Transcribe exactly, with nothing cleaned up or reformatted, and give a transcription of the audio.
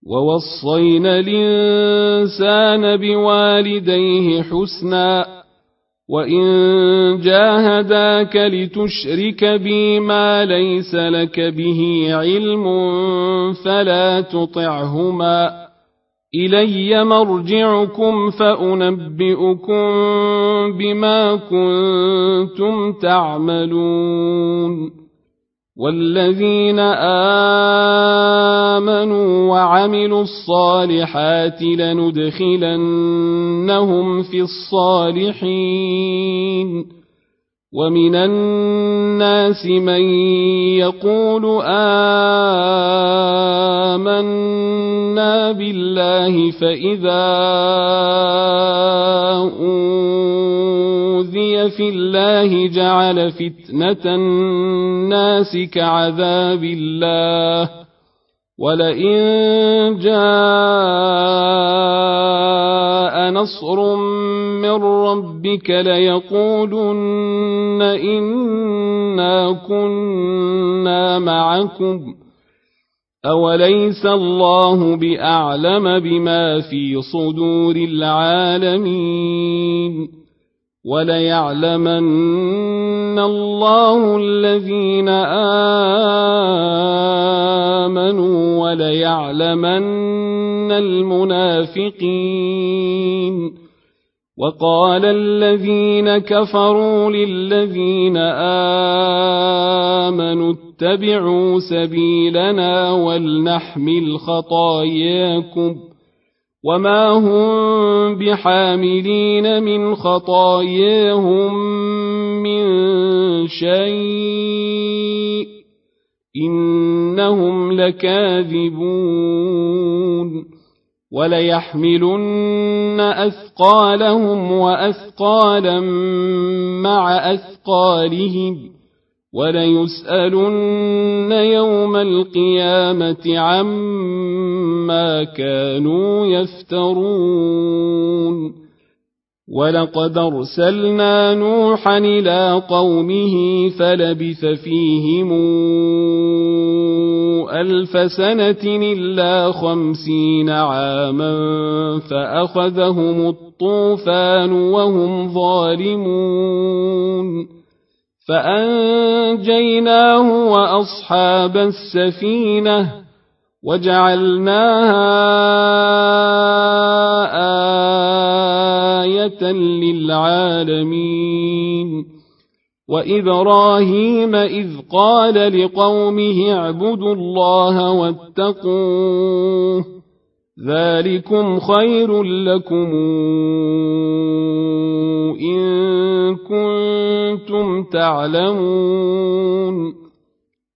ووصينا الإنسان بوالديه حسنا وإن جاهداك لتشرك بي ما ليس لك به علم فلا تطعهما إلي مرجعكم فأنبئكم بما كنتم تعملون والذين آمنوا وعملوا الصالحات لندخلنهم في الصالحين ومن الناس من يقول آمنا بالله فإذا أوذي في الله جعل فتنة الناس كعذاب الله ولئن جاء نصر من ربك ليقولن إنا كنا معكم أوليس الله بأعلم بما في صدور العالمين وليعلمن الله الذين آمنوا وليعلمن المنافقين وقال الذين كفروا للذين آمنوا اتبعوا سبيلنا ولنحمل خطاياكم وما هم بحاملين من خطاياهم من شيء إنهم لكاذبون وليحملن أثقالهم وأثقالا مع أثقالهم وليسألن يوم القيامة عما كانوا يفترون ولقد أرسلنا نوحا إلى قومه فلبث فيهم ألف سنة إلا خمسين عاما فأخذهم الطوفان وهم ظالمون فأنجيناه وأصحاب السفينة وجعلناها آية للعالمين وإبراهيم إذ قال لقومه اعبدوا الله واتقوه ذلكم خير لكم إن كنتم تعلمون